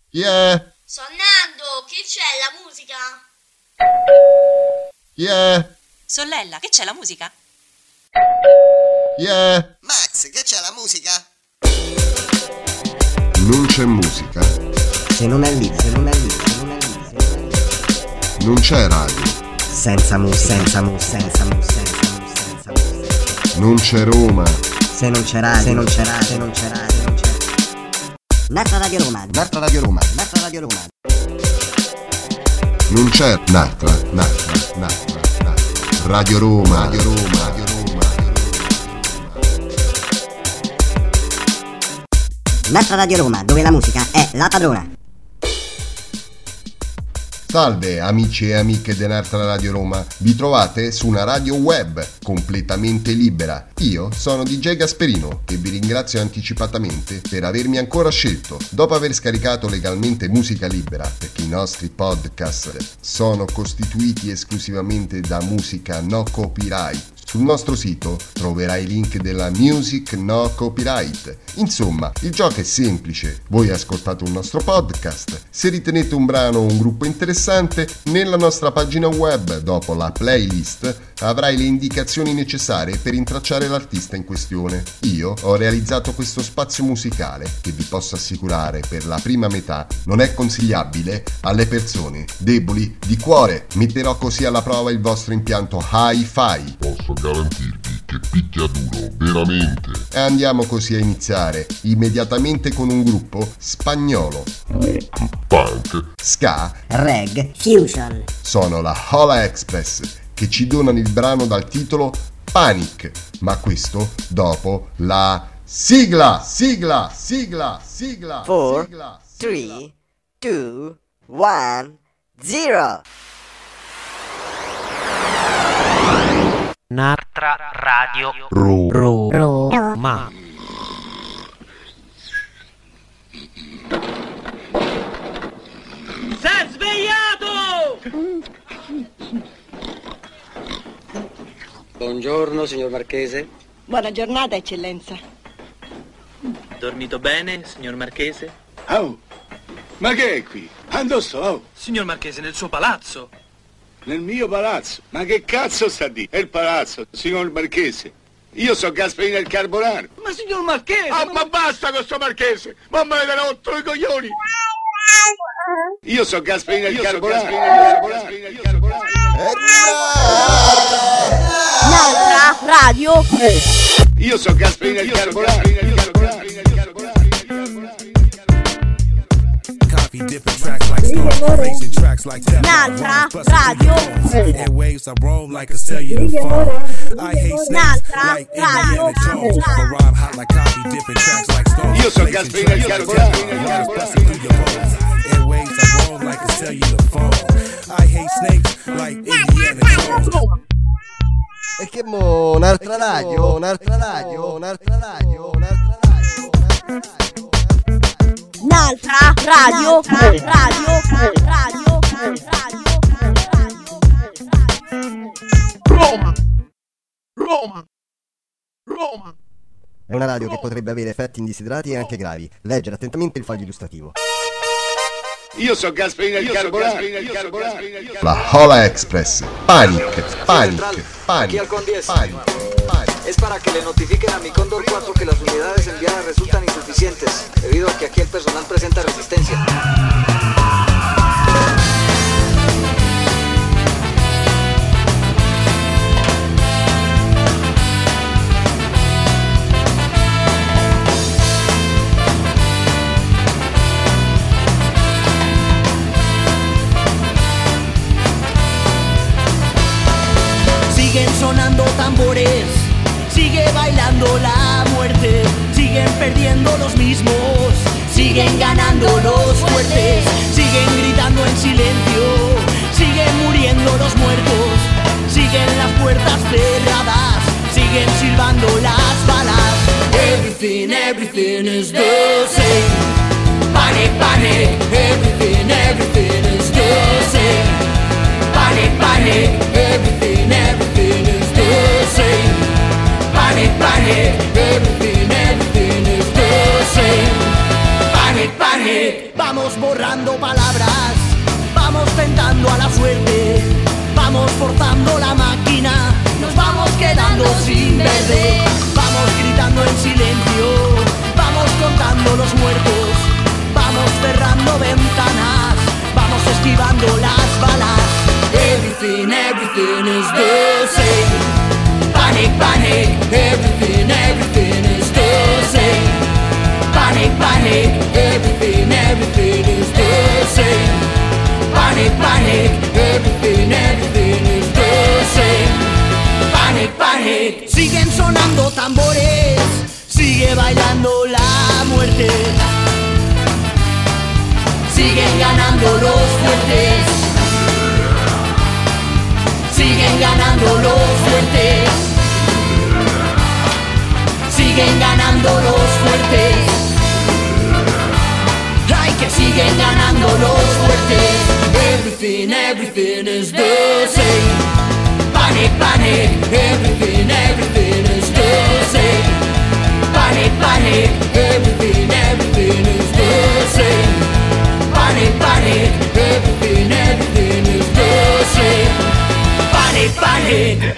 Yeah. Sonnando, che c'è la musica? Yeah. Sollella, che c'è la musica? Yeah. Max, che c'è la musica? Non c'è musica. Se non è lì. Non c'è radio. Senza musica. Non c'è Roma. Se non c'è radio. Natra Radio Roma. Non c'è Natra. Radio Roma. Natra Radio Roma, dove la musica è la padrona. Salve amici e amiche di Natra Radio Roma, vi trovate su una radio web completamente libera. Io sono DJ Gasperino, che vi ringrazio anticipatamente per avermi ancora scelto. Dopo aver scaricato legalmente musica libera, perché i nostri podcast sono costituiti esclusivamente da musica no copyright, sul nostro sito troverai i link della Music No Copyright. Insomma, il gioco è semplice. Voi ascoltate un nostro podcast. Se ritenete un brano o un gruppo interessante, nella nostra pagina web, dopo la playlist, avrai le indicazioni necessarie per intracciare l'artista in questione. Io ho realizzato questo spazio musicale che vi posso assicurare per la prima metà non è consigliabile alle persone deboli di cuore. Metterò così alla prova il vostro impianto hi-fi. Posso garantirvi che picchia duro, veramente. E andiamo così a iniziare immediatamente con un gruppo spagnolo. Rock, punk, ska, Reg, fusion. sono la Hola Express, che ci donano il brano dal titolo Panic, ma questo dopo la sigla. 4, 3, 2, 1, 0. Natra Radio Roma. S'è svegliato! Buongiorno, signor Marchese. Buona giornata, eccellenza. Dormito bene, signor Marchese? Oh, ma che è qui? Ando sto? Signor Marchese, nel suo palazzo. Nel mio palazzo? Ma che cazzo sta di? È il palazzo, signor Marchese. Io so Gasperino il Carbonaro. Ma signor Marchese! Ma basta con sto Marchese! Ma me ne rotto i coglioni! Io so Gasperino il Carbonaro. Natra Radio. Io so Gasperino il Carbonaro. Natra Radio. Airwaves I roam like a cellular phone. I hate snakes like Indiana Jones. I rhyme hot like coffee, different tracks like stones. Io so Gasperino il Carbonaro. Airwaves I roam like a cellular phone. I hate snakes like Indiana Jones. E che mo, un'altra radio. Natra Radio. Roma. È una radio che potrebbe avere effetti indesiderati e anche gravi. Leggere attentamente il foglio illustrativo. Io so Gasperino il Carbonaro. La Hola Express. Panic. Aquí Halcón 10. Es para que le notifiquen a mi Cóndor 4 que las unidades enviadas resultan insuficientes, debido a que aquí el personal presenta resistencia. Siguen sonando tambores, sigue bailando la muerte, siguen perdiendo los mismos, siguen ganando los fuertes, siguen gritando en silencio, siguen muriendo los muertos, siguen las puertas cerradas, siguen silbando las balas. Everything is the same. Panic, everything is the same. Panic, everything is the same. Panic, everything is the same. Panic, Vamos borrando palabras, vamos tentando a la suerte, vamos forzando la máquina, nos vamos quedando sin verde, vamos gritando en silencio, vamos contando los muertos, vamos cerrando ventanas, vamos esquivando las balas. Everything, everything is the same. Panic, panic, everything, everything is the same. Panic, panic, everything, everything is the same. Panic, panic, everything, everything is the same. Panic, panic. Siguen sonando tambores, sigue bailando la muerte. Siguen ganando los fuertes. Siguen ganando los fuertes. Siguen ganando los fuertes. Ay, que siguen ganando los fuertes. Everything, everything is the same. Panic, panic, everything, everything is the same. Panic, panic, everything, everything is the same. Panic, panic, everything, everything is the same. Panic, panic.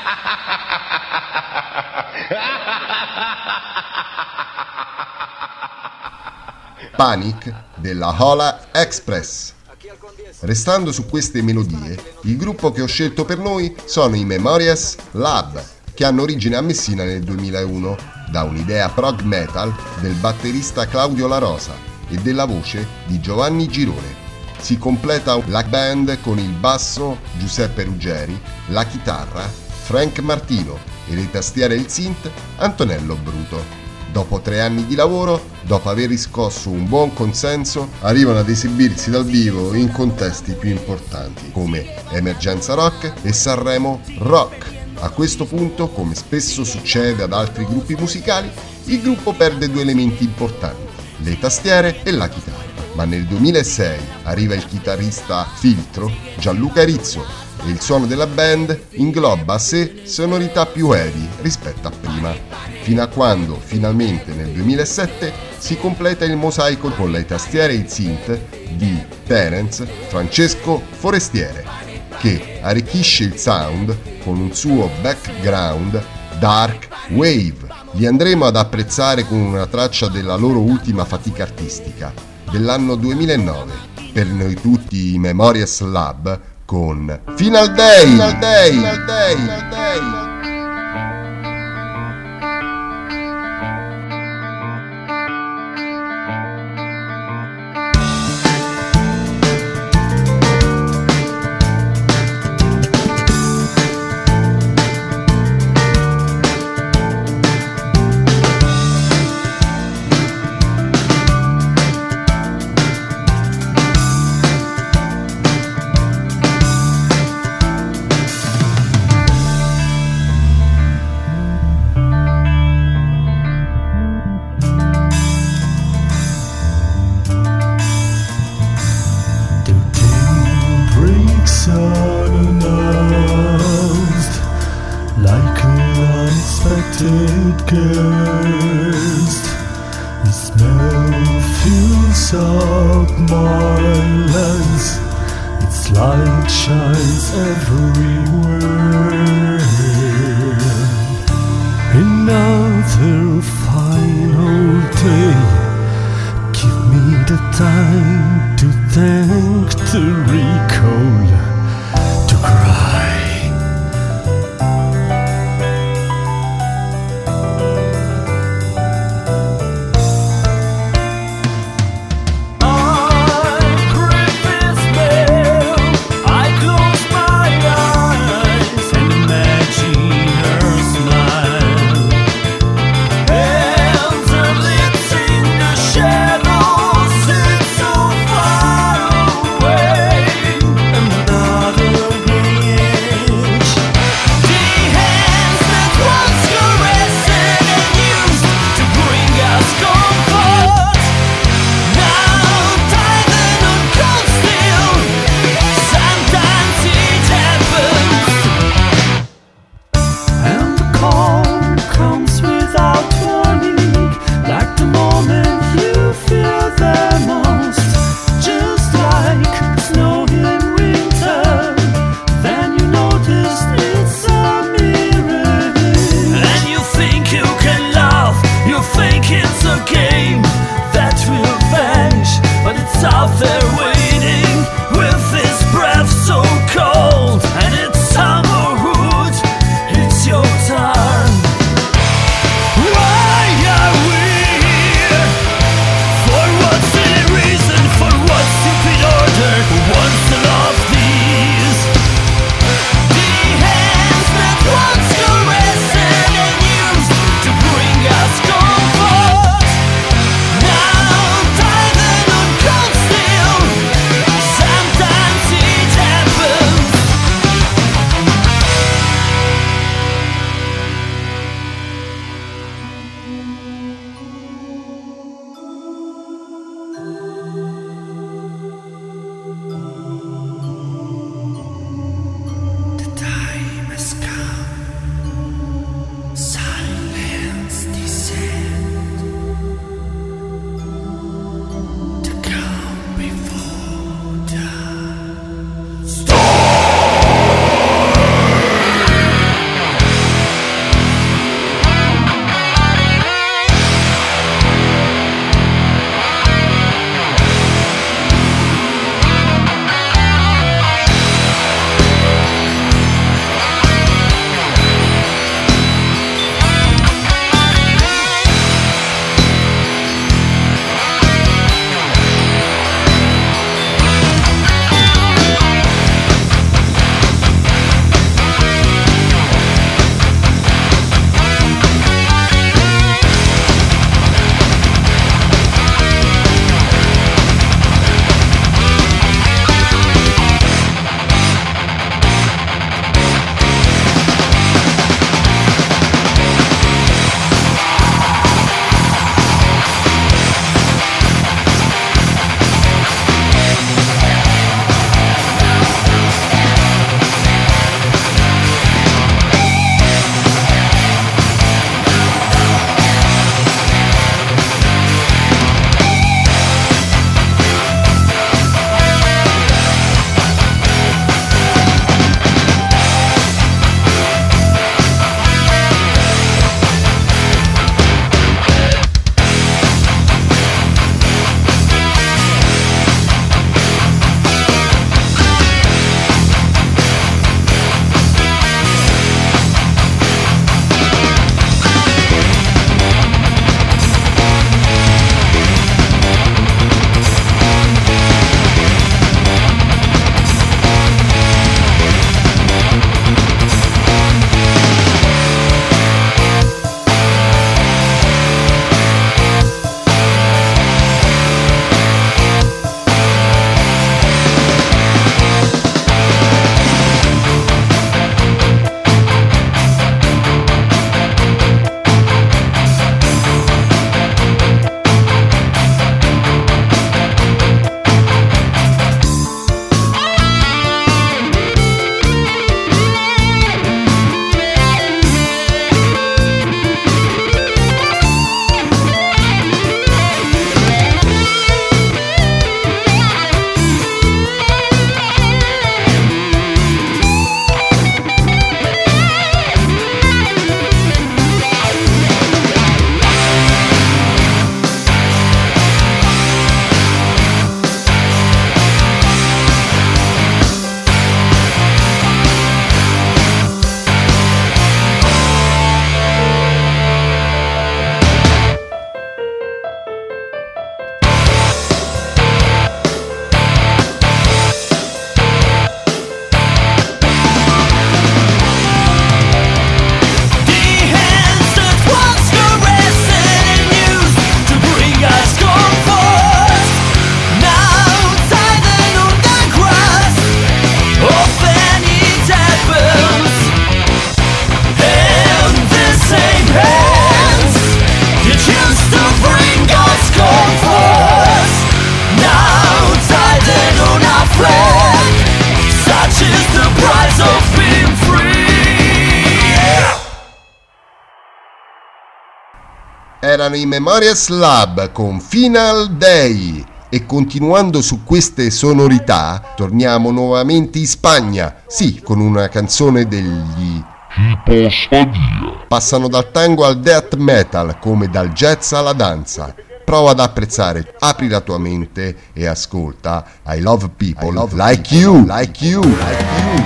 Panic della Hola Express. Restando su queste melodie, il gruppo che ho scelto per noi sono i Memorias Lab, che hanno origine a Messina nel 2001, da un'idea prog metal del batterista Claudio La Rosa e della voce di Giovanni Girone. Si completa la band con il basso Giuseppe Ruggeri, la chitarra Frank Martino e le tastiere e il synth Antonello Bruto. Dopo 3 anni di lavoro, dopo aver riscosso un buon consenso, arrivano ad esibirsi dal vivo in contesti più importanti come Emergenza Rock e Sanremo Rock. A questo punto, come spesso succede ad altri gruppi musicali, il gruppo perde 2 elementi importanti, le tastiere e la chitarra. Ma nel 2006 arriva il chitarrista Filtro, Gianluca Rizzo, e il suono della band ingloba a sé sonorità più heavy rispetto a prima, fino a quando finalmente nel 2007 si completa il mosaico con le tastiere e il synth di Terence Francesco Forestiere, che arricchisce il sound con un suo background dark wave. Li andremo ad apprezzare con una traccia della loro ultima fatica artistica dell'anno 2009, per noi tutti i Memorias Lab, con Final Day. Final Day. Final Day. Final Day. Shadows sit so far away, and Erano i Memorias Lab con Final Day. E continuando su queste sonorità, torniamo nuovamente in Spagna, sì, con una canzone degli Hipospadia. Passano dal tango al death metal, come dal jazz alla danza. Prova ad apprezzare, apri la tua mente e ascolta I Love People Like You, Like You, Like You.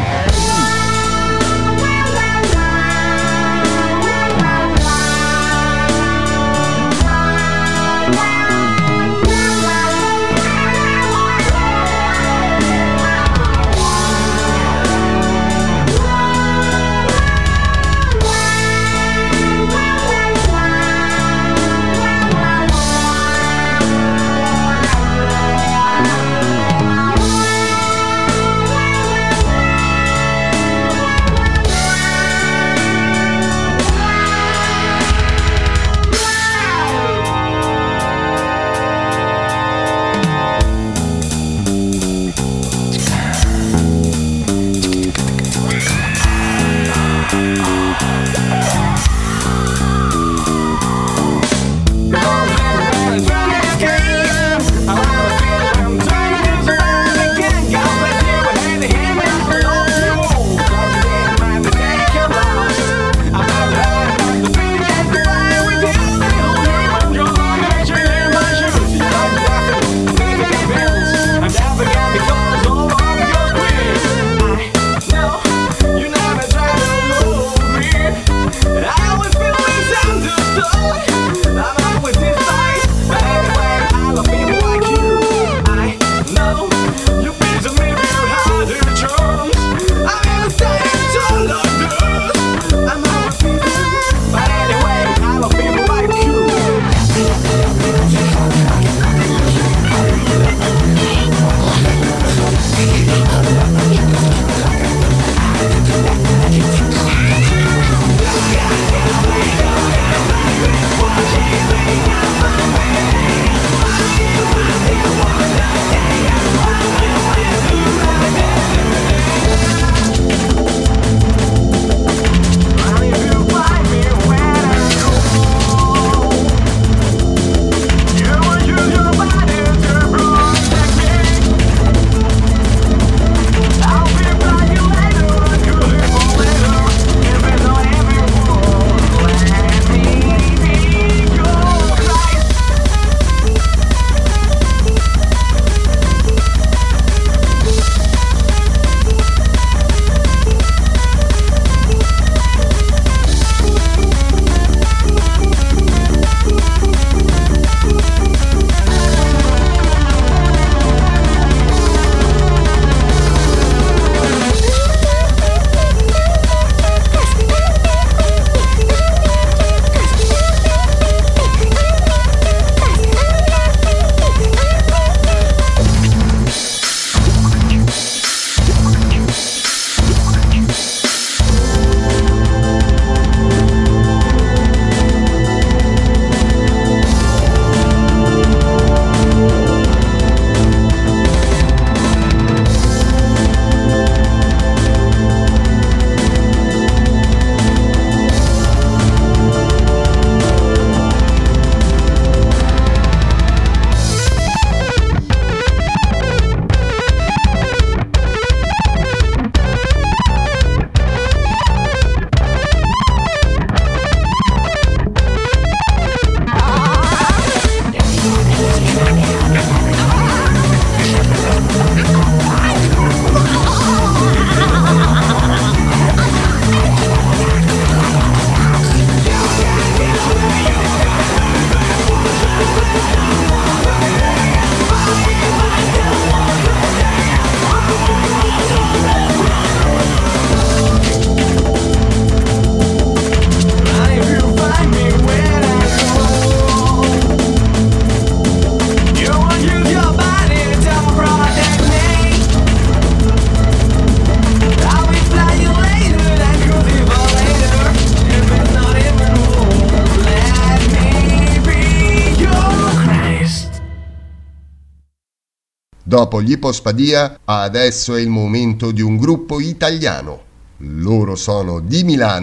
Dopo gli Hipospadia, adesso è il momento di un gruppo italiano. Loro sono di Milano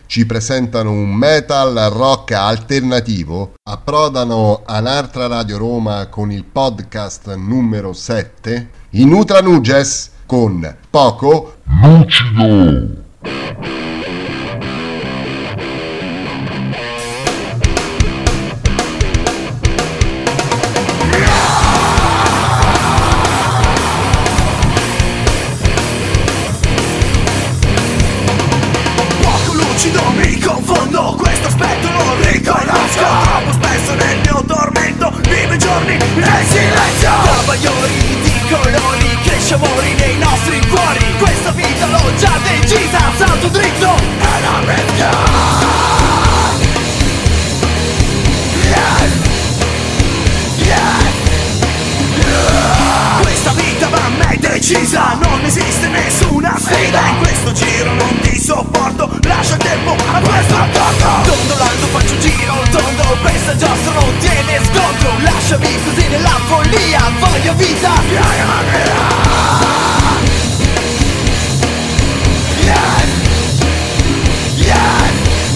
ci presentano un metal rock alternativo, approdano a Nartra Radio Roma con il podcast numero 7, i Nutra Nuges con Poco Lucido. Mi confondo, questo aspetto non riconosco. Troppo spesso nel mio tormento vivo i giorni nel silenzio. Tra bagliori di colori cresce amori nei nostri cuori. Questa vita l'ho già decisa, salto dritto e la mezz'ora. Yes, yes, yes. Questa vita va a me decisa, non esiste nessuna sfida. In questo giro non ti sopporto, lascia il tempo a questo accordo. Dondolando faccio un giro tondo, pensa giostro non tiene scontro. Lasciami così nella follia, voglio vita. Yes, yes,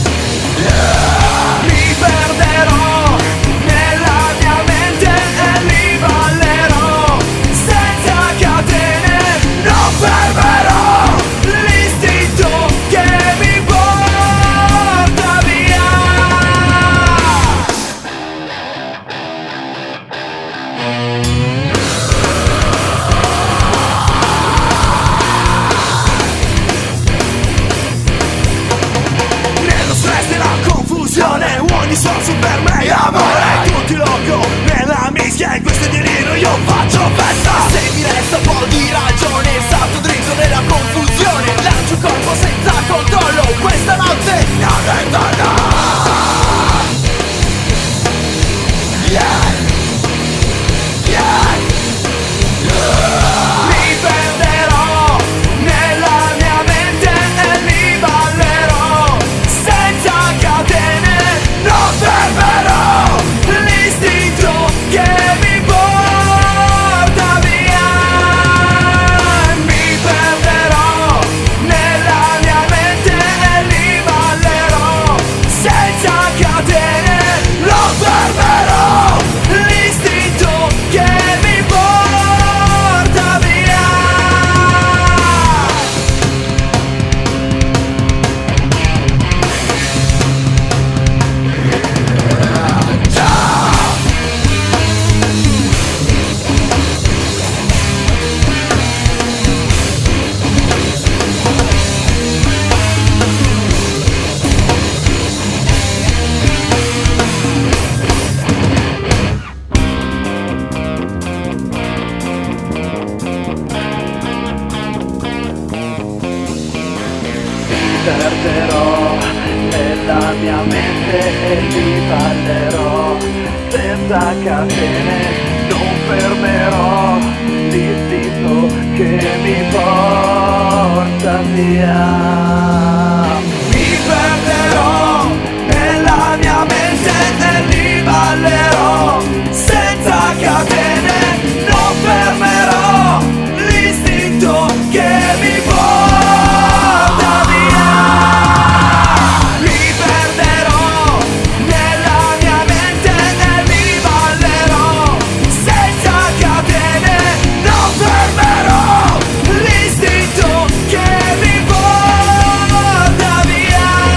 yes. Mi perderò nella mia mente e mi ballerò senza catene, non fermerò l'istinto che mi porta via. Nello stress e la confusione, ogni sorso per me è amore. Tutti loco nella mischia, in questo delirio io faccio festa. Se mi resta un po' di ragione, salto dritto nella confusione. Lancio il corpo senza controllo, questa notte non ritorno. Yeah, yeah, yeah. Mi perderò nella mia mente e mi ballerò senza catene, non fermerò l'istinto che mi porta via. Mi perderò nella mia mente e mi ballerò senza catene, non fermerò l'istinto che mi porta via. Perderò nella mia mente e mi ballerò senza catene, non fermerò l'istinto che mi porta via. Mi perderò nella mia mente e mi ballerò senza catene, non fermerò l'istinto che mi porta via. Mi perderò nella mia mente e mi ballerò senza catene, non fermerò l'istinto che mi porta via.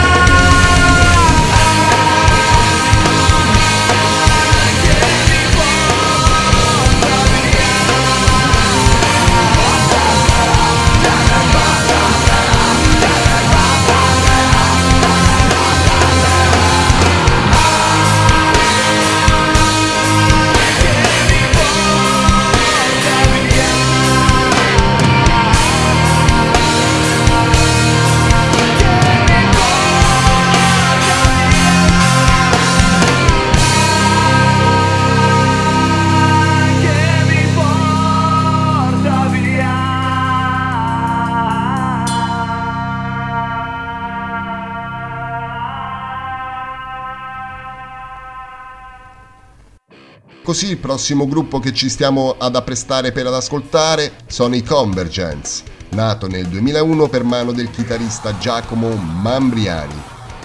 Così il prossimo gruppo che ci stiamo ad apprestare per ad ascoltare sono i Convergence, nato nel 2001 per mano del chitarrista Giacomo Mambriani.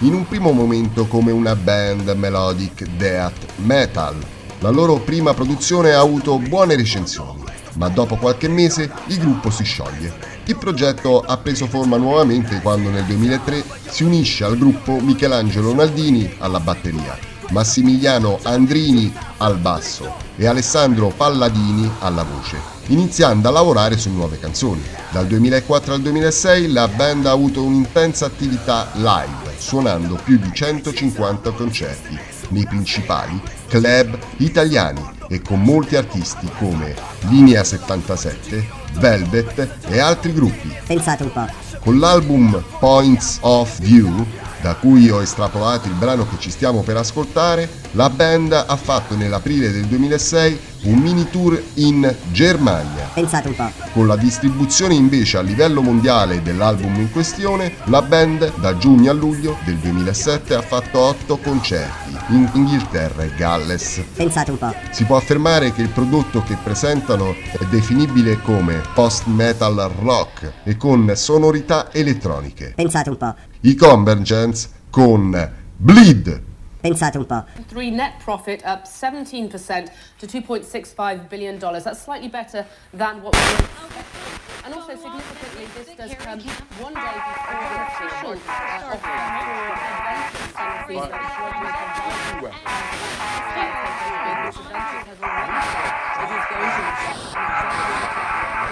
in un primo momento come una band melodic death metal. La loro prima produzione ha avuto buone recensioni, ma dopo qualche mese il gruppo si scioglie. Il progetto ha preso forma nuovamente quando nel 2003 si unisce al gruppo Michelangelo Naldini alla batteria, Massimiliano Andrini al basso e Alessandro Palladini alla voce, iniziando a lavorare su nuove canzoni. Dal 2004 al 2006 la band ha avuto un'intensa attività live, suonando più di 150 concerti nei principali club italiani e con molti artisti come Linea 77, Velvet e altri gruppi. Pensate un po'. Con l'album Points of View, da cui ho estrapolato il brano che ci stiamo per ascoltare, la band ha fatto nell'aprile del 2006 un mini tour in Germania. Pensate un po'. Con la distribuzione invece a livello mondiale dell'album in questione, la band da giugno a luglio del 2007 ha fatto 8 concerti in Inghilterra e Galles. Pensate un po'. Si può affermare che il prodotto che presentano è definibile come post-metal rock e con sonorità elettroniche. Pensate un po'. I Convergence con Bleed. Pensate un po'. Net profit up 17% to $2.65 billion. That's slightly better than what we were expecting. And also significantly, this does come one day before the official offer for Adventus Sanofi's drug which Adventus has already said it is going to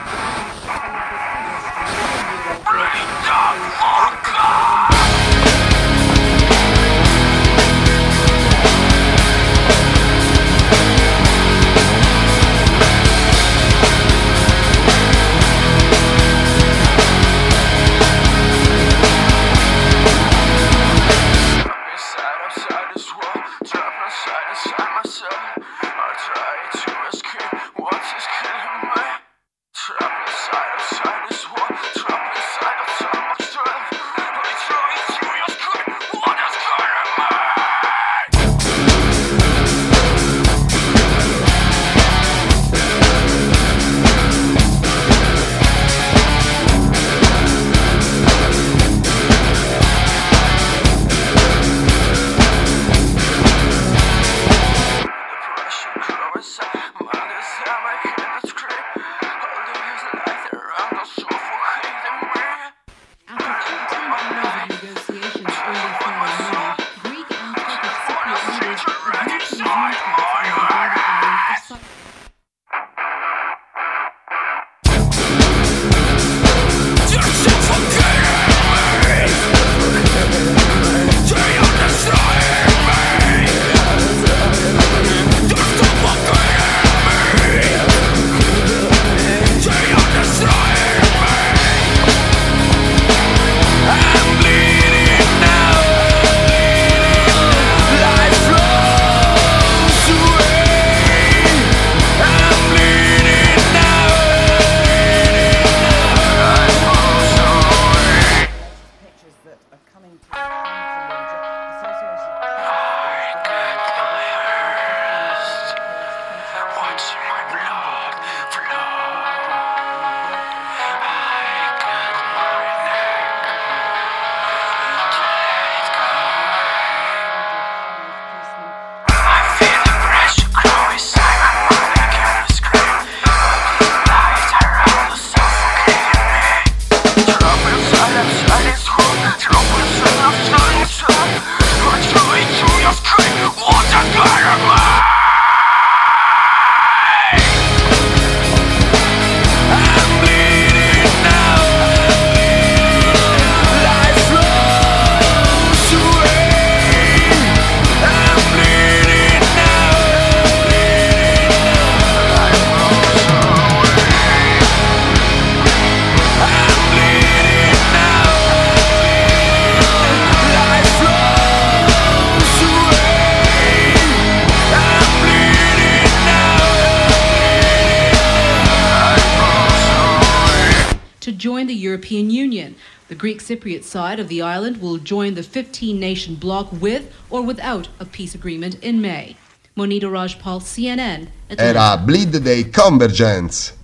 join the European Union. The Greek Cypriot side of the island will join the 15-nation bloc with or without a peace agreement in May. Monita Rajpal, CNN. Era Bleed dei Convergence.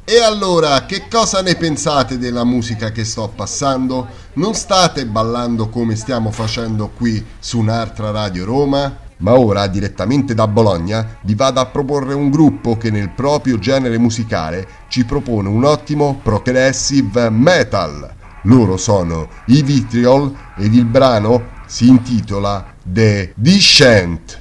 E allora, che cosa ne pensate della musica che sto passando? Non state ballando come stiamo facendo qui su un'altra Radio Roma? Ma ora, direttamente da Bologna, vi vado a proporre un gruppo che nel proprio genere musicale ci propone un ottimo progressive metal. Loro sono i Vitriol ed il brano si intitola The Descent.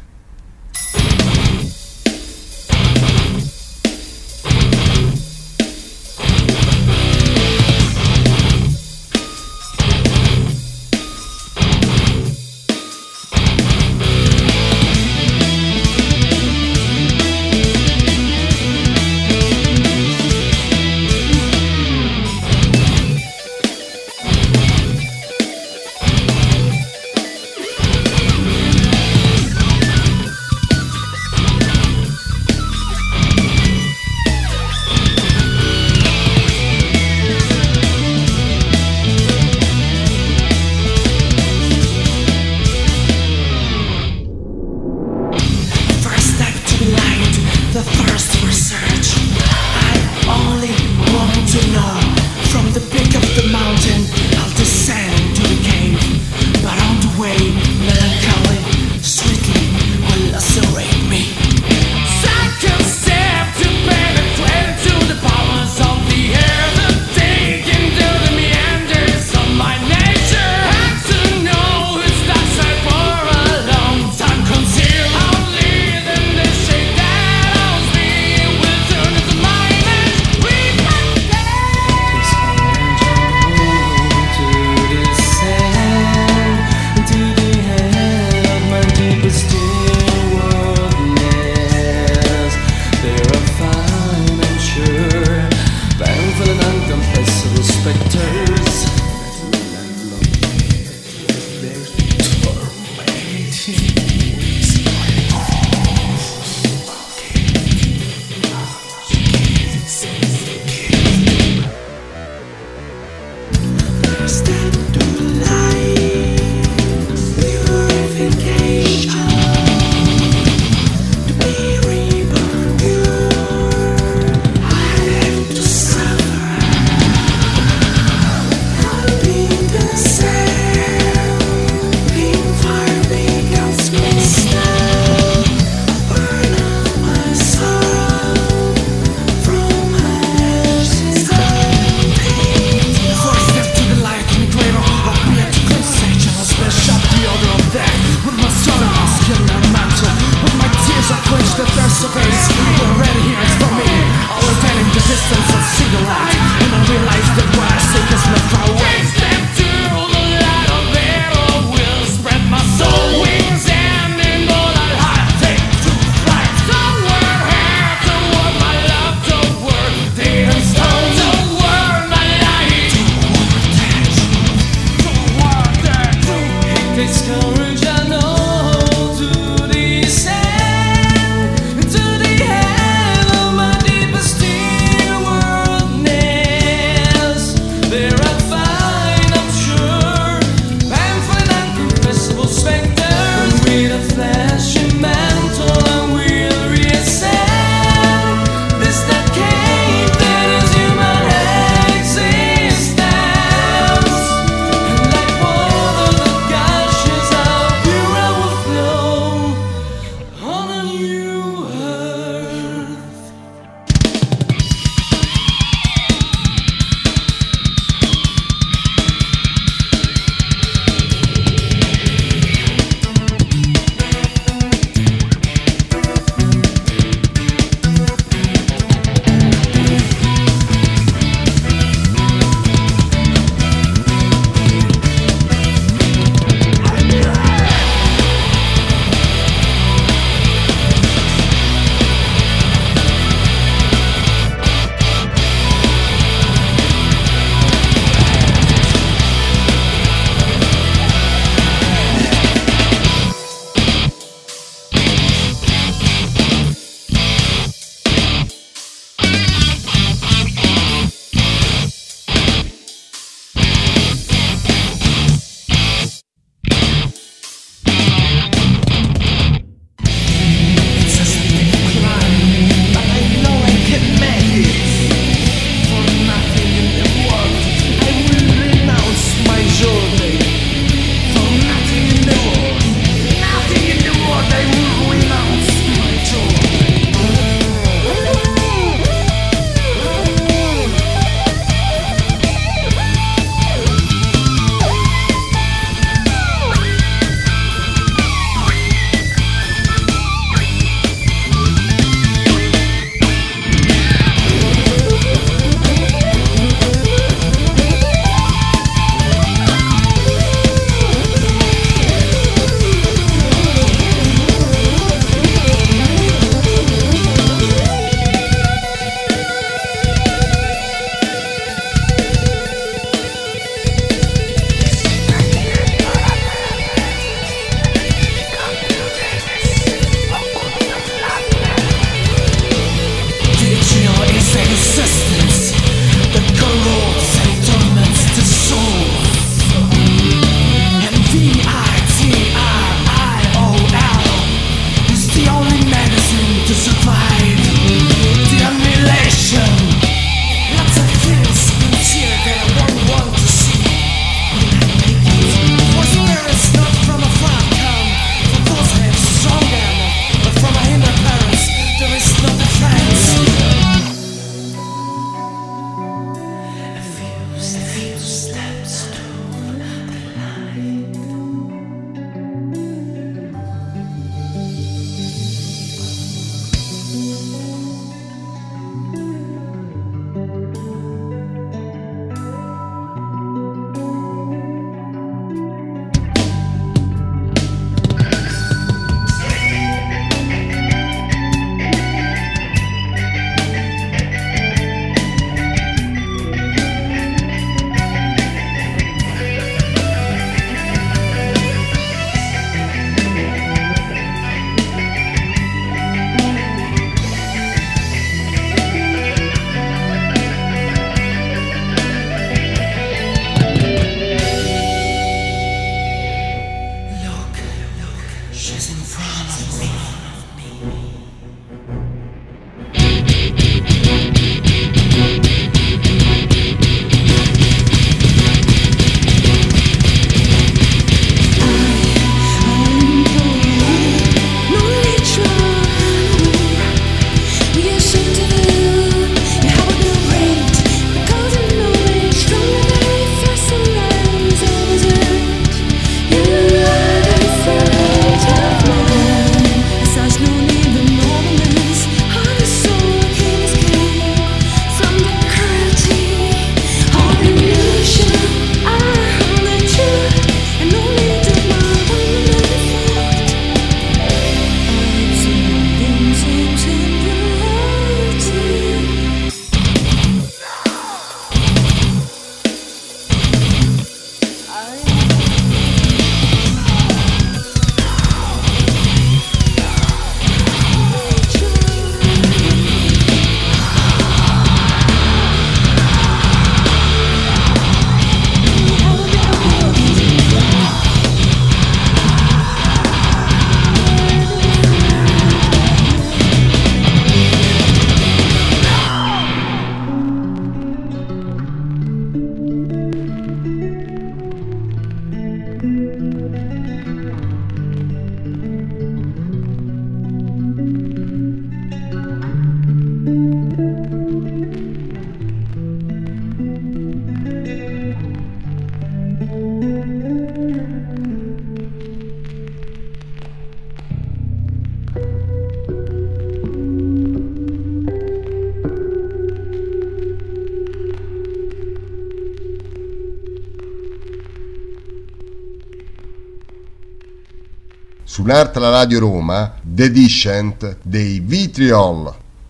su un'altra Radio Roma, The Descent dei Vitriol.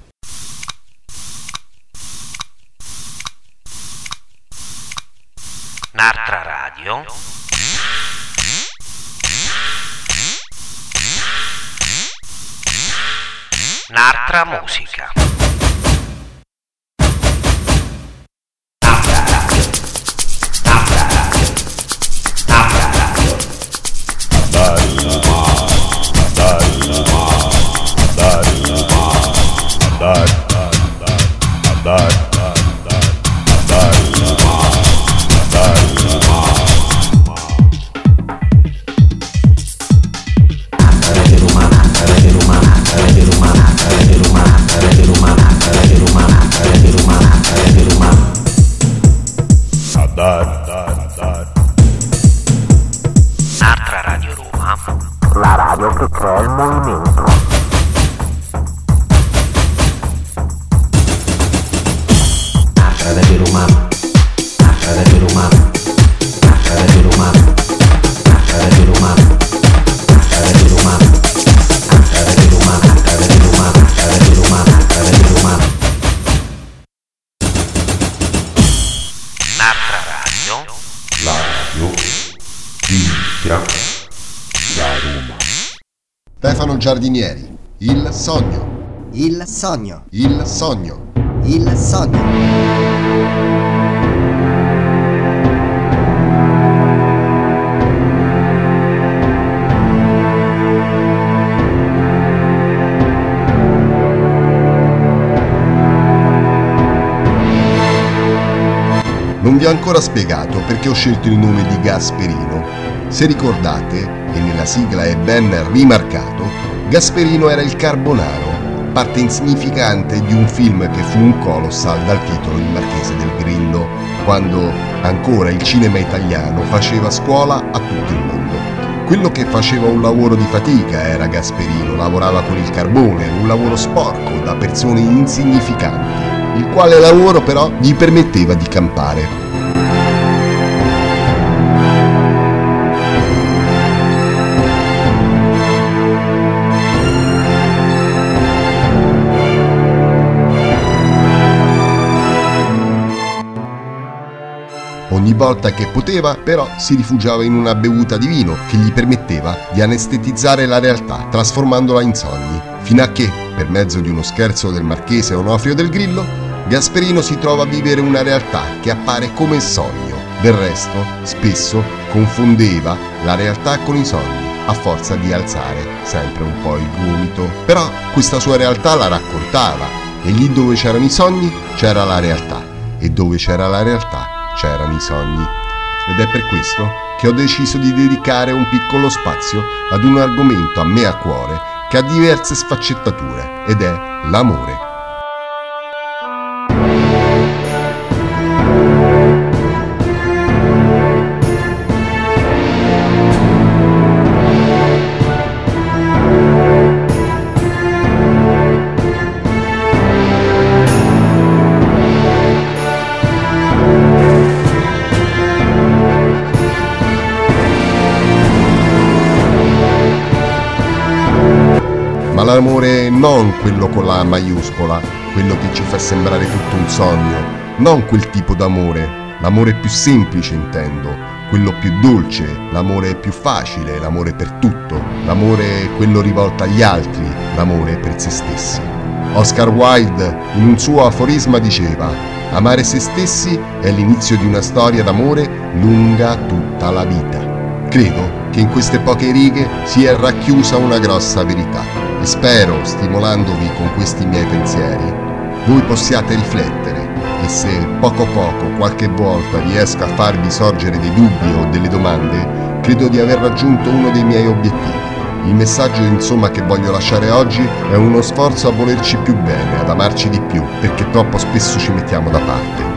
Un'altra radio. Un'altra musica. Un'altra Radio Roma, la radio che crea il movimento. Un'altra Radio Roma, un'altra Radio Roma, un'altra Radio Roma, un'altra Radio Roma, un'altra Radio Roma, un'altra Radio Roma, un'altra Radio Roma, un'altra Radio Roma, un'altra Radio Roma. Un'altra radio, la radio da Roma. Stefano Giardinieri, Il sogno. Il sogno. Il sogno. Il sogno. Non vi ho ancora spiegato perché ho scelto il nome di Gasperino. Se ricordate, e nella sigla è ben rimarcato, Gasperino era il Carbonaro, parte insignificante di un film che fu un colossal dal titolo Il Marchese del Grillo, quando ancora il cinema italiano faceva scuola a tutto il mondo. Quello che faceva un lavoro di fatica era Gasperino, lavorava con il carbone, un lavoro sporco da persone insignificanti, il quale lavoro però gli permetteva di campare. Ogni volta che poteva, però, si rifugiava in una bevuta di vino che gli permetteva di anestetizzare la realtà, trasformandola in sogni, fino a che, per mezzo di uno scherzo del marchese Onofrio del Grillo, Gasperino si trova a vivere una realtà che appare come sogno. Del resto, spesso confondeva la realtà con i sogni, a forza di alzare sempre un po' il gomito. Però questa sua realtà la raccontava, e lì dove c'erano i sogni c'era la realtà, e dove c'era la realtà c'erano i sogni. Ed è per questo che ho deciso di dedicare un piccolo spazio ad un argomento a me a cuore che ha diverse sfaccettature, ed è l'amore. Ma l'amore non quello con la maiuscola, quello che ci fa sembrare tutto un sogno, non quel tipo d'amore, l'amore più semplice intendo, quello più dolce, l'amore più facile, l'amore per tutto, l'amore quello rivolto agli altri, l'amore per se stessi. Oscar Wilde in un suo aforisma diceva: amare se stessi è l'inizio di una storia d'amore lunga tutta la vita. Credo che in queste poche righe sia racchiusa una grossa verità. E spero, stimolandovi con questi miei pensieri, voi possiate riflettere e se poco poco, qualche volta, riesco a farvi sorgere dei dubbi o delle domande, credo di aver raggiunto uno dei miei obiettivi. Il messaggio, insomma, che voglio lasciare oggi è uno sforzo a volerci più bene, ad amarci di più, perché troppo spesso ci mettiamo da parte.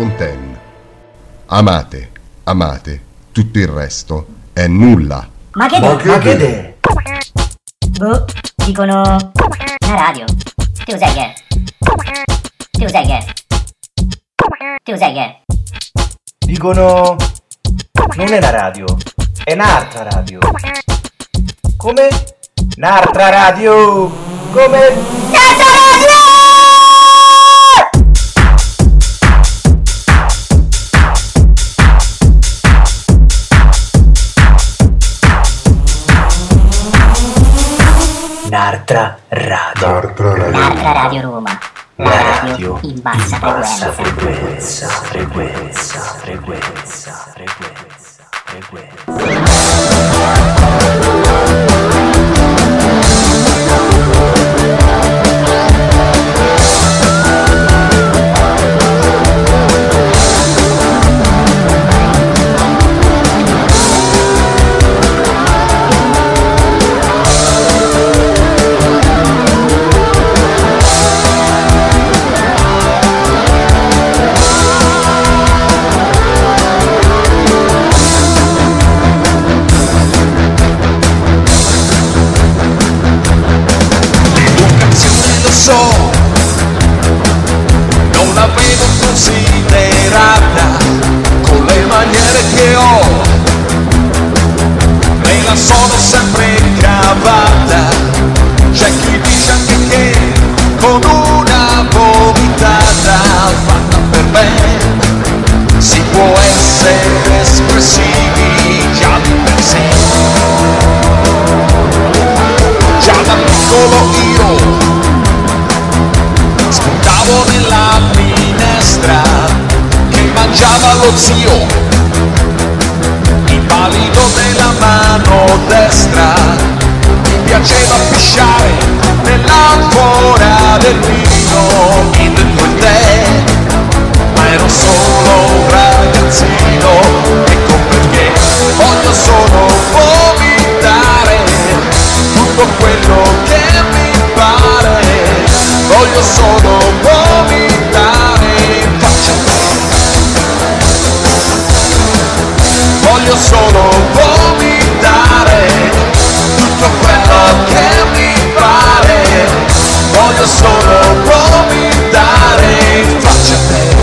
Fontaine. Amate, amate, tutto il resto è nulla. Ma che de? Boh, dicono una radio. Tu sai che è? Tu sai che è? Tu sai che è? Dicono non è una radio, è un'altra radio. Come? Un'altra radio! Come? Un'altra radio! Un'altra radio. Un'altra radio Roma. La radio in bassa frequenza. Non l'avevo considerata con le maniere che ho, me la sono sempre cavata. C'è chi dice anche che con una vomitata fatta per bene si può essere espressivi già di per sé. Già da piccolo io spuntavo nella finestra che mangiava lo zio, il palido della mano destra. Mi piaceva pisciare nell'ancora del vino, in quel tè, ma ero solo un ragazzino. Ecco perché voglio solo vomitare tutto quello che mi pare. Voglio solo vomitare in faccia a te. Voglio solo vomitare tutto quello che mi pare. Voglio solo vomitare in faccia a te.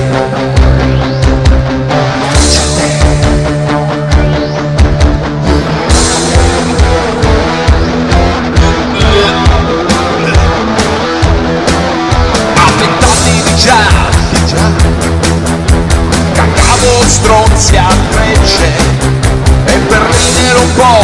Cagavo stronzi a trecce e per ridere un po'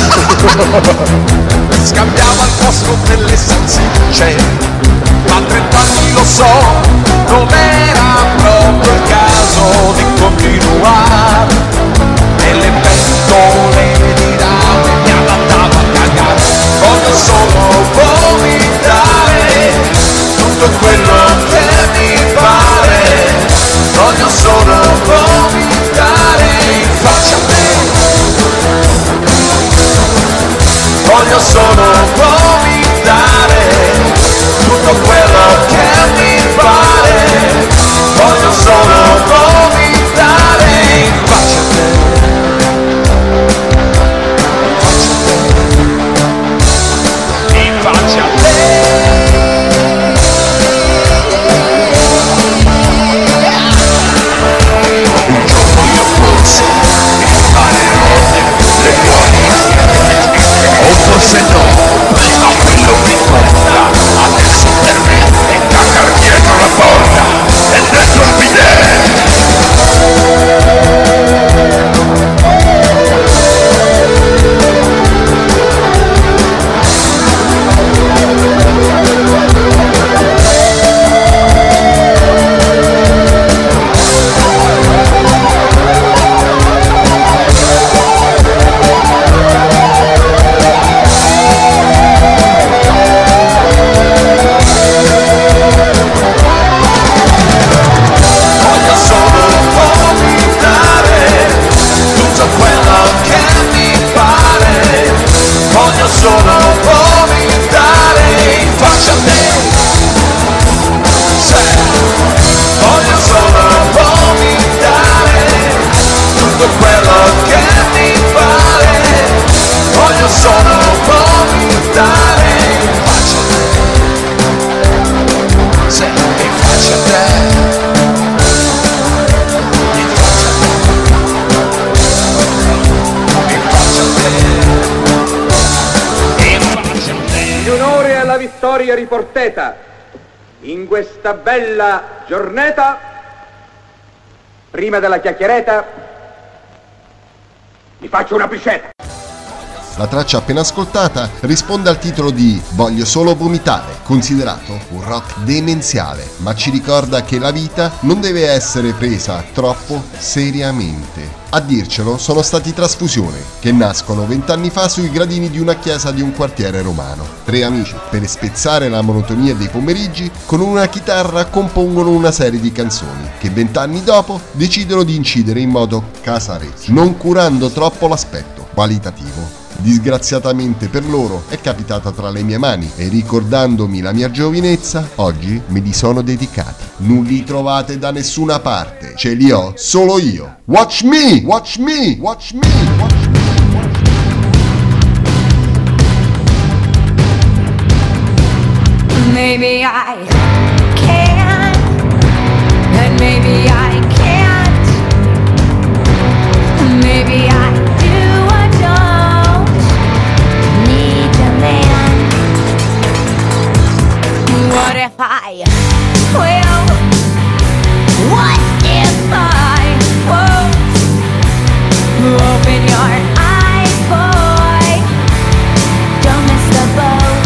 scambiava il posto delle salsicce. Ma a 30 anni lo so, non era proprio il caso di continuare, e le pentole di rame mi andava a cagare. Voglio solo vomitare tutto quello che mi pare. Voglio solo vomitare in faccia a te. Voglio solo vomitare tutto quello che mi pare. Voglio solo vomitare in faccia a te. In faccia a te. Forse no, ma quello mi conta. Adesso per me è cacare dietro la porta e dentro il bidet. Voglio solo storia riportata in questa bella giornata, prima della chiacchierata, vi faccio una piscetta. La traccia appena ascoltata risponde al titolo di Voglio solo vomitare, considerato un rock demenziale, ma ci ricorda che la vita non deve essere presa troppo seriamente. A dircelo sono stati Trasfusione, che nascono 20 anni fa sui gradini di una chiesa di un quartiere romano. 3 amici, per spezzare la monotonia dei pomeriggi, con una chitarra compongono una serie di canzoni, che 20 anni dopo decidono di incidere in modo casareccio, non curando troppo l'aspetto qualitativo. Disgraziatamente per loro è capitata tra le mie mani e ricordandomi la mia giovinezza, oggi me li sono dedicati. Non li trovate da nessuna parte, ce li ho solo io. Watch me, watch me, watch me, watch me. Maybe I can, and maybe I can't. Maybe I do or don't need a man. What if I will? What if I won't? Open your eyes, boy. Don't miss the boat.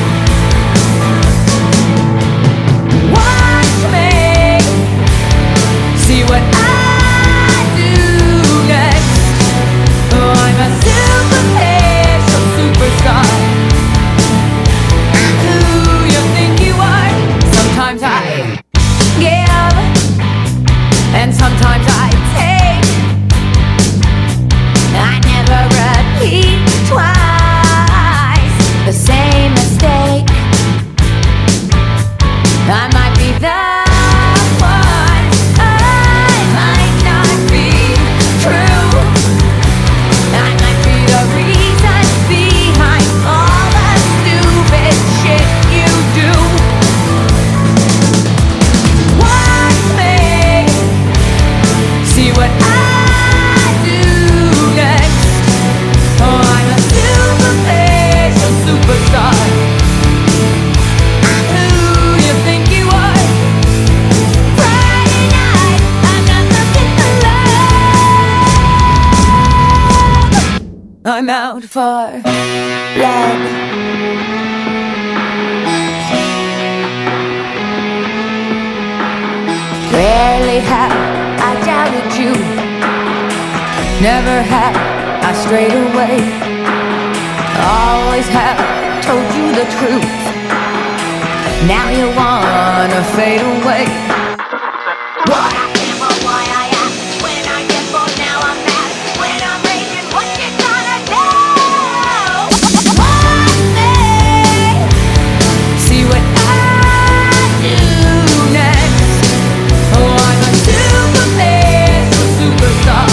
Watch me, see what I do next. Oh, I'm a superficial superstar. Who you think you are? Sometimes I give, and sometimes I take. I never repeat twice the same mistake. I might be the one, I might not be true. I might be the reason behind all the stupid shit you do. Watch me, see what I do next. Oh, I'm a superficial superstar. I'm out for love. Rarely have I doubted you. Never have I strayed away. Always have told you the truth. Now you wanna fade away. What I am or why I am. When I get bored now I'm mad. When I'm raging what you gonna do? Watch me, see what I do next. Oh, I'm a superficial superstar.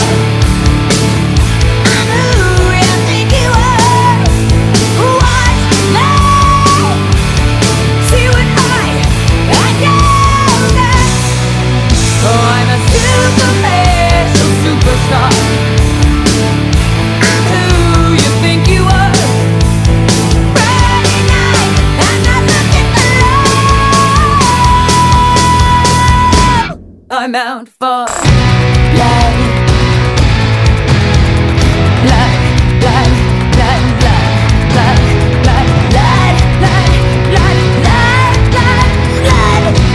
I'm who you think you are. Watch me, see what I do next. Oh, I'm a superficial superstar. I'm who you think you are. Friday night, I'm not looking for love. I'm out for love. Love, love, love, love, love, love, love, love, love, love, love, love.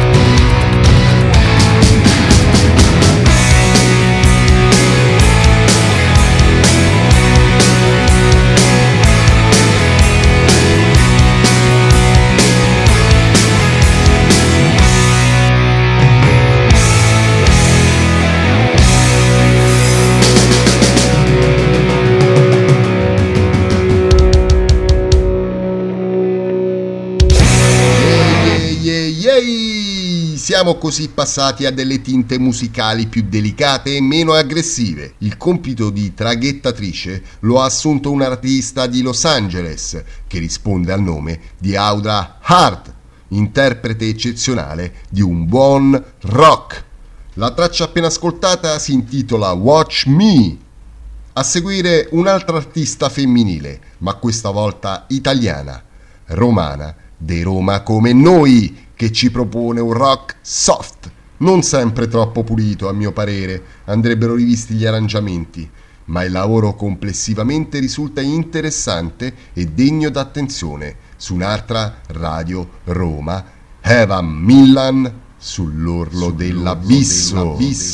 Siamo così passati a delle tinte musicali più delicate e meno aggressive. Il compito di traghettatrice lo ha assunto un artista di Los Angeles che risponde al nome di Audra Hart, interprete eccezionale di un buon rock. La traccia appena ascoltata si intitola Watch Me. A seguire un'altra artista femminile, ma questa volta italiana, romana, de Roma come noi, che ci propone un rock soft, non sempre troppo pulito a mio parere, andrebbero rivisti gli arrangiamenti, ma il lavoro complessivamente risulta interessante e degno d'attenzione. Su un'altra radio Roma, Evan Millan sull'orlo dell'abisso.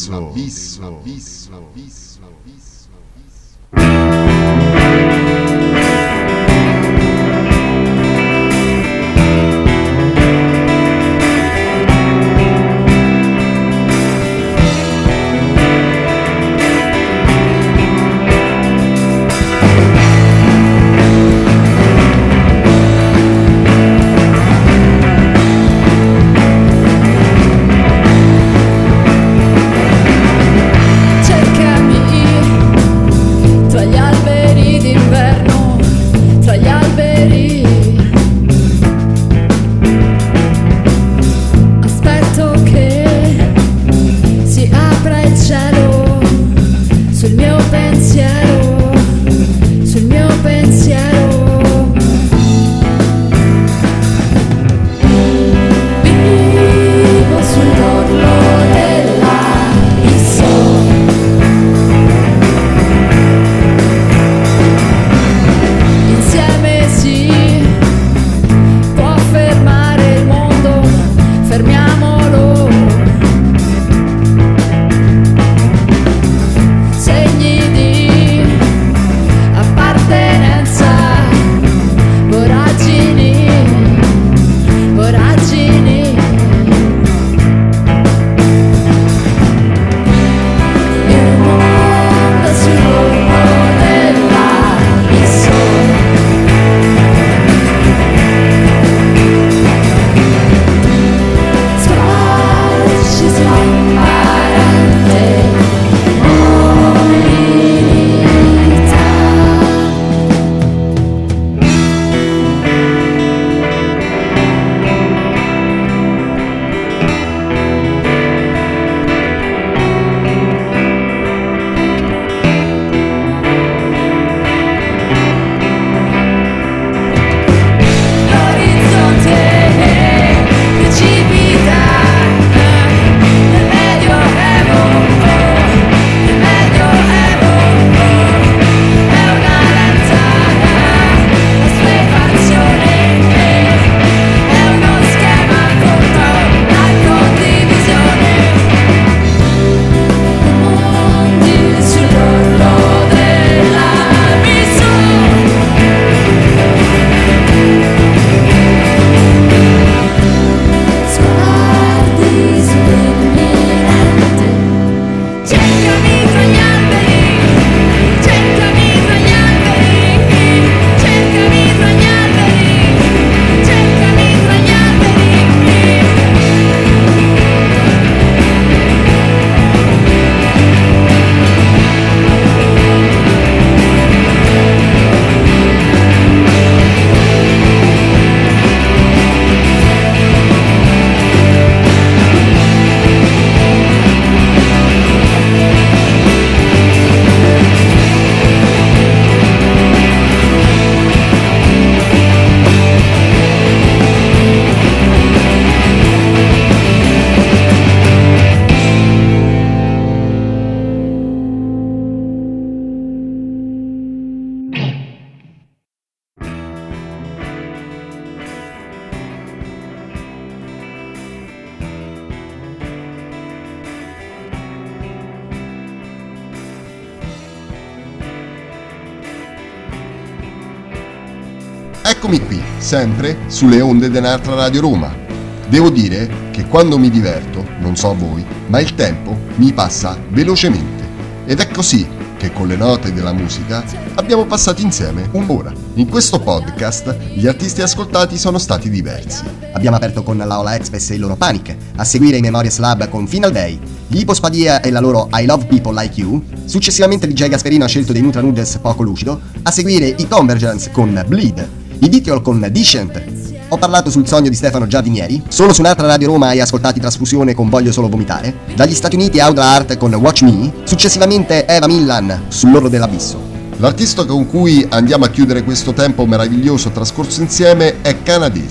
Eccomi qui, sempre sulle onde dell'altra Radio Roma. Devo dire che quando mi diverto, non so voi, ma il tempo mi passa velocemente. Ed è così che con le note della musica abbiamo passato insieme un'ora. In questo podcast gli artisti ascoltati sono stati diversi. Abbiamo aperto con la Ola Express e il loro Panic, a seguire i Memorias Lab con Final Day, gli Ipo Spadia e la loro I Love People Like You, successivamente DJ Gasperino ha scelto dei Nutra Nudes poco lucido, a seguire i Convergence con Bleed, i Vitriol con Decent. Ho parlato sul sogno di Stefano Giardinieri, solo su un'altra Radio Roma hai ascoltati Trasfusione con Voglio Solo Vomitare, dagli Stati Uniti Audra Art con Watch Me, successivamente Eva Millan sull'orlo dell'abisso. L'artista con cui andiamo a chiudere questo tempo meraviglioso trascorso insieme è canadese.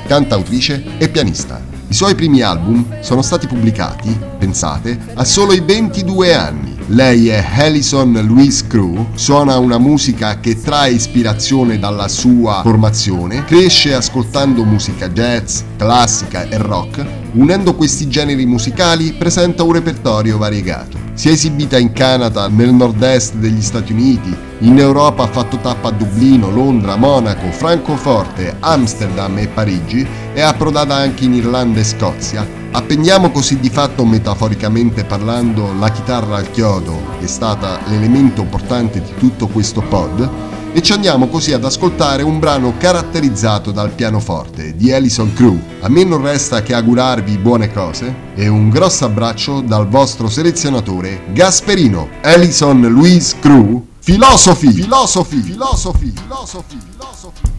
cantautrice e pianista. I suoi primi album sono stati pubblicati, pensate, a solo i 22 anni. Lei è Alison Louise Crew, suona una musica che trae ispirazione dalla sua formazione, cresce ascoltando musica jazz, classica e rock. Unendo questi generi musicali presenta un repertorio variegato. Si è esibita in Canada, nel nord-est degli Stati Uniti, in Europa ha fatto tappa a Dublino, Londra, Monaco, Francoforte, Amsterdam e Parigi e è approdata anche in Irlanda e Scozia. Appegniamo così di fatto, metaforicamente parlando, la chitarra al chiodo, che è stata l'elemento portante di tutto questo pod, e ci andiamo così ad ascoltare un brano caratterizzato dal pianoforte di Alison Crew. A me non resta che augurarvi buone cose e un grosso abbraccio dal vostro selezionatore Gasperino. Alison Louise Crew, Philosophy, Philosophy, Philosophy, Philosophy, Philosophy.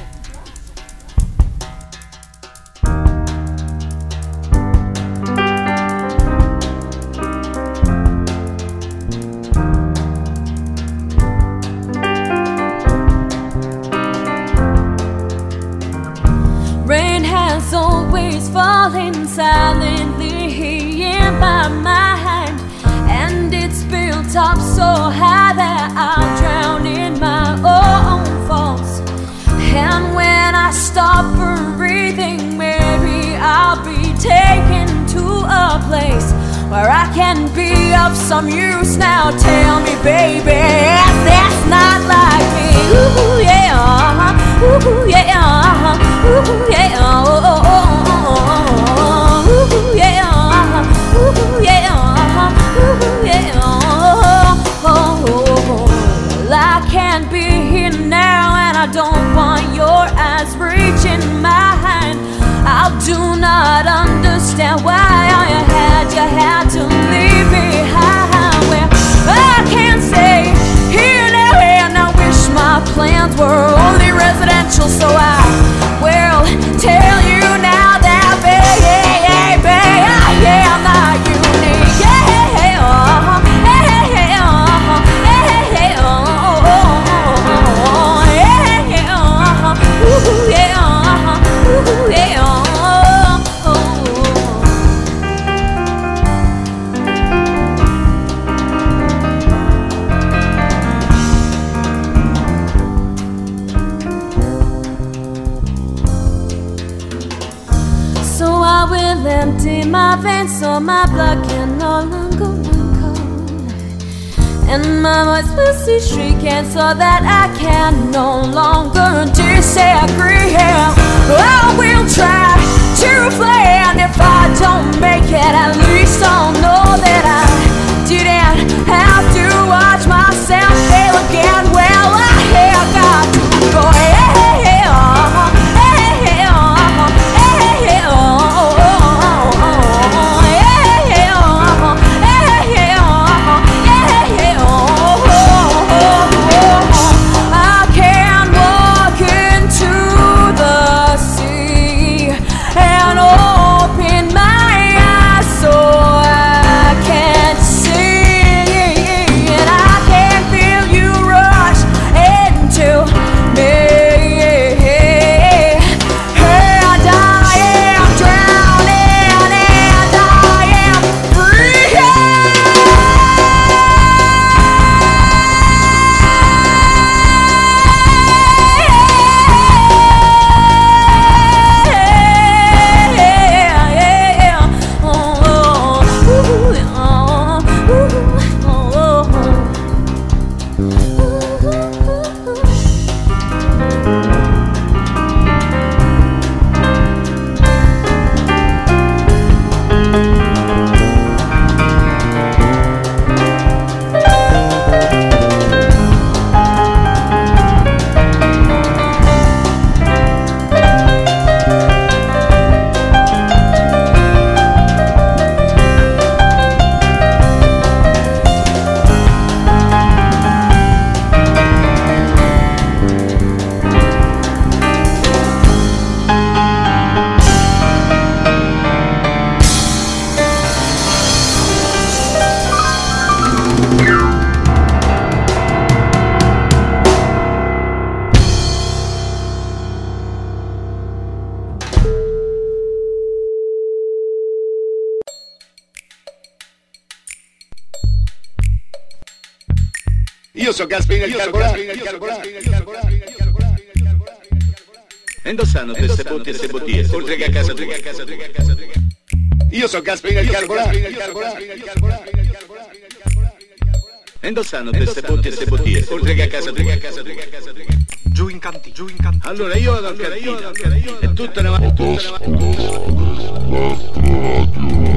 Falling silently in my mind, and it's built up so high that I'll drown in my own faults. And when I stop breathing, maybe I'll be taken to a place where I can be of some use. Now tell me, baby, that's not like me. Ooh yeah, ooh yeah, ooh yeah, oh, oh, oh. Ooh yeah, ooh yeah, ooh yeah, oh. Well, I can't be here now, and I don't want your eyes reaching mine. I do not understand why you had to leave behind. Well, I can't stay here now, and I wish my plans were only residential, so I will tell you now that, baby, yeah, I'm not unique. Yeah, ooh, yeah, ooh, yeah. I will empty my veins so my blood can no longer run cold, and my voice will cease shrieking so that I can no longer disagree. I will try to fly, and if I don't make it, at least I'll know that I didn't have to watch myself fail again. Well, I have got to go. And open my eyes so I can so Gasperino il carburante. E dove stanno queste botti e queste bottiglie? Oltre che a casa tua. Io so Gasperino il carburante. E dove stanno queste botti e queste bottiglie? Oltre che a casa tua. Giù in canti, giù in canti. Allora io vado al cantino. E tutta una... Ad ascoltare l'altra radio.